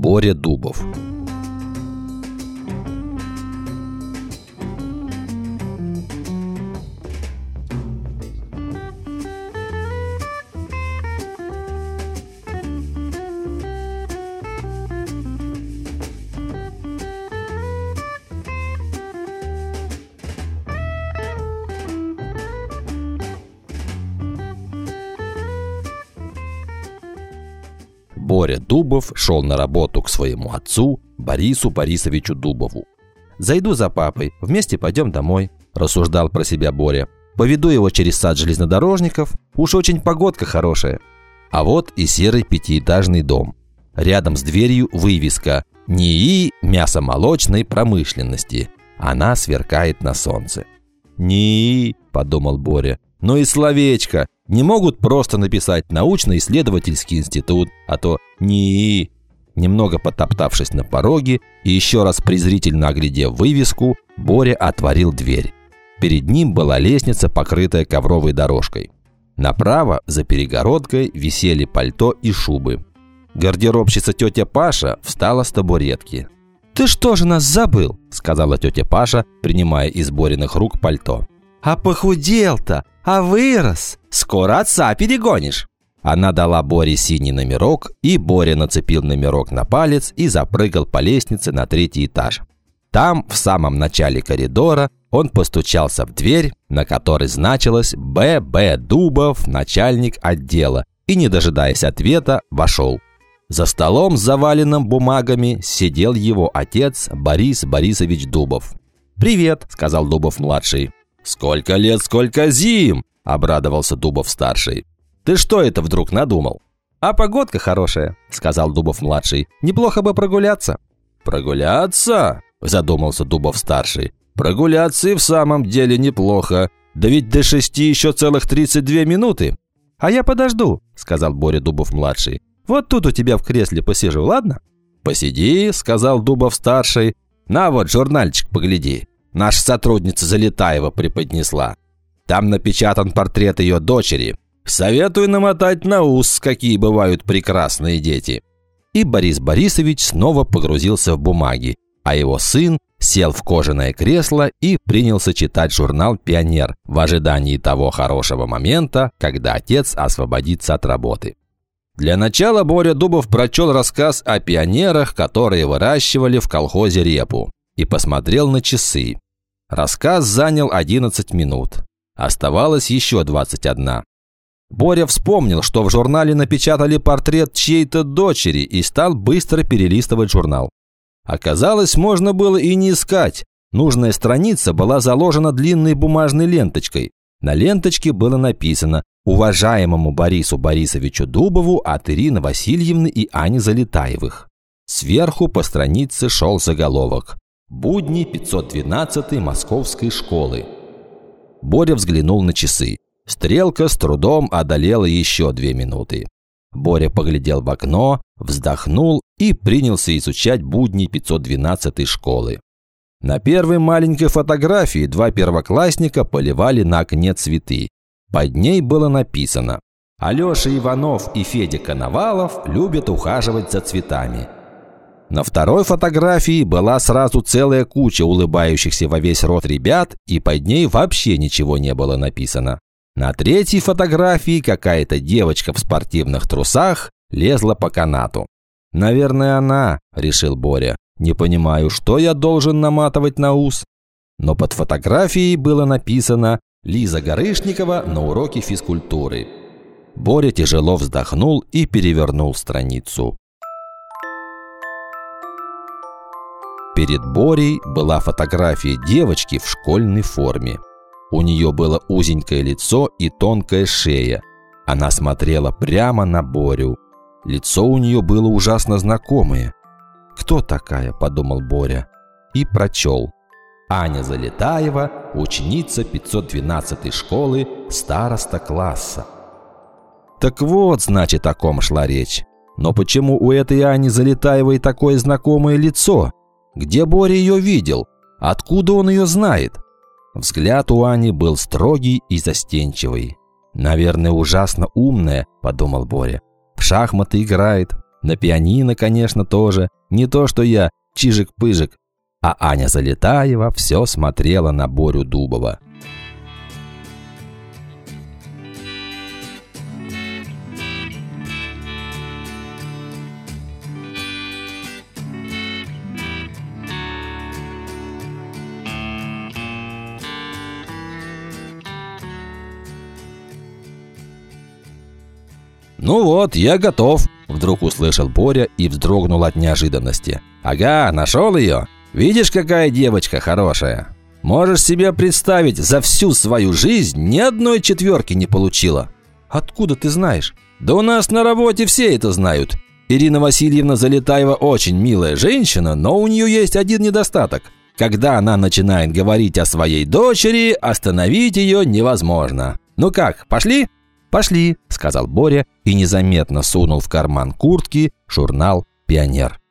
Боря Дубов. Боря Дубов шел на работу к своему отцу Борису Борисовичу Дубову. «Зайду за папой, вместе пойдем домой», – рассуждал про себя Боря. «Поведу его через сад железнодорожников, уж очень погодка хорошая». А вот и серый пятиэтажный дом. Рядом с дверью вывеска «НИИ мясомолочной промышленности». Она сверкает на солнце. «НИИ», – подумал Боря, – «но и словечко. Не могут просто написать научно-исследовательский институт, а то НИИ». Немного потоптавшись на пороге и еще раз презрительно оглядев вывеску, Боря отворил дверь. Перед ним была лестница, покрытая ковровой дорожкой. Направо, за перегородкой, висели пальто и шубы. Гардеробщица тетя Паша встала с табуретки. «Ты что же нас забыл?» – сказала тетя Паша, принимая из Бориных рук пальто. «А похудел-то, а вырос. Скоро отца перегонишь». Она дала Боре синий номерок, и Боря нацепил номерок на палец и запрыгал по лестнице на 3-й этаж. Там, в самом начале коридора, он постучался в дверь, на которой значилось «Б.Б. Дубов, начальник отдела», и, не дожидаясь ответа, вошел. За столом, заваленным бумагами, сидел его отец Борис Борисович Дубов. «Привет», – сказал Дубов-младший. «Сколько лет, сколько зим!» – обрадовался Дубов-старший. «Ты что это вдруг надумал?» «А погодка хорошая», – сказал Дубов-младший. «Неплохо бы прогуляться». «Прогуляться?» – задумался Дубов-старший. «Прогуляться и в самом деле неплохо. Да ведь до 6 еще целых 32 минуты». «А я подожду», – сказал Боря Дубов-младший. «Вот тут у тебя в кресле посижу, ладно?» «Посиди», – сказал Дубов-старший. «На вот, журнальчик погляди. Наша сотрудница Залетаева преподнесла. Там напечатан портрет ее дочери. Советую намотать на ус, какие бывают прекрасные дети». И Борис Борисович снова погрузился в бумаги, а его сын сел в кожаное кресло и принялся читать журнал «Пионер» в ожидании того хорошего момента, когда отец освободится от работы. Для начала Боря Дубов прочел рассказ о пионерах, которые выращивали в колхозе репу, и посмотрел на часы. Рассказ занял 11 минут. Оставалось еще 21. Боря вспомнил, что в журнале напечатали портрет чьей-то дочери, и стал быстро перелистывать журнал. Оказалось, можно было и не искать. Нужная страница была заложена длинной бумажной ленточкой. На ленточке было написано «Уважаемому Борису Борисовичу Дубову от Ирины Васильевны и Ани Залетаевых». Сверху по странице шел заголовок «Будни 512-й Московской школы». Боря взглянул на часы. Стрелка с трудом одолела еще 2 минуты. Боря поглядел в окно, вздохнул и принялся изучать будни 512-й школы. На первой маленькой фотографии 2 первоклассника поливали на окне цветы. Под ней было написано: «Алеша Иванов и Федя Коновалов любят ухаживать за цветами». На второй фотографии была сразу целая куча улыбающихся во весь рот ребят, и под ней вообще ничего не было написано. На третьей фотографии какая-то девочка в спортивных трусах лезла по канату. «Наверное, она», – решил Боря. «Не понимаю, что я должен наматывать на ус?» Но под фотографией было написано «Лиза Горышникова на уроке физкультуры». Боря тяжело вздохнул и перевернул страницу. Перед Борей была фотография девочки в школьной форме. У нее было узенькое лицо и тонкая шея. Она смотрела прямо на Борю. Лицо у нее было ужасно знакомое. «Кто такая?» – подумал Боря. И прочел: «Аня Залетаева, ученица 512-й школы, староста класса». Так вот, значит, о ком шла речь. Но почему у этой Ани Залетаевой такое знакомое лицо? Где Боря ее видел? Откуда он ее знает? Взгляд у Ани был строгий и застенчивый. «Наверное, ужасно умная», – подумал Боря. «В шахматы играет. На пианино, конечно, тоже. Не то, что я, чижик-пыжик. А Аня Залетаева все смотрела на Борю Дубова. «Ну вот, я готов», – вдруг услышал Боря и вздрогнул от неожиданности. «Ага, нашел ее? Видишь, какая девочка хорошая? Можешь себе представить, за всю свою жизнь ни одной четверки не получила». «Откуда ты знаешь?» «Да у нас на работе все это знают. Ирина Васильевна Залетаева очень милая женщина, но у нее есть один недостаток. Когда она начинает говорить о своей дочери, остановить ее невозможно. Ну как, пошли?» «Пошли», – сказал Боря и незаметно сунул в карман куртки журнал «Пионер».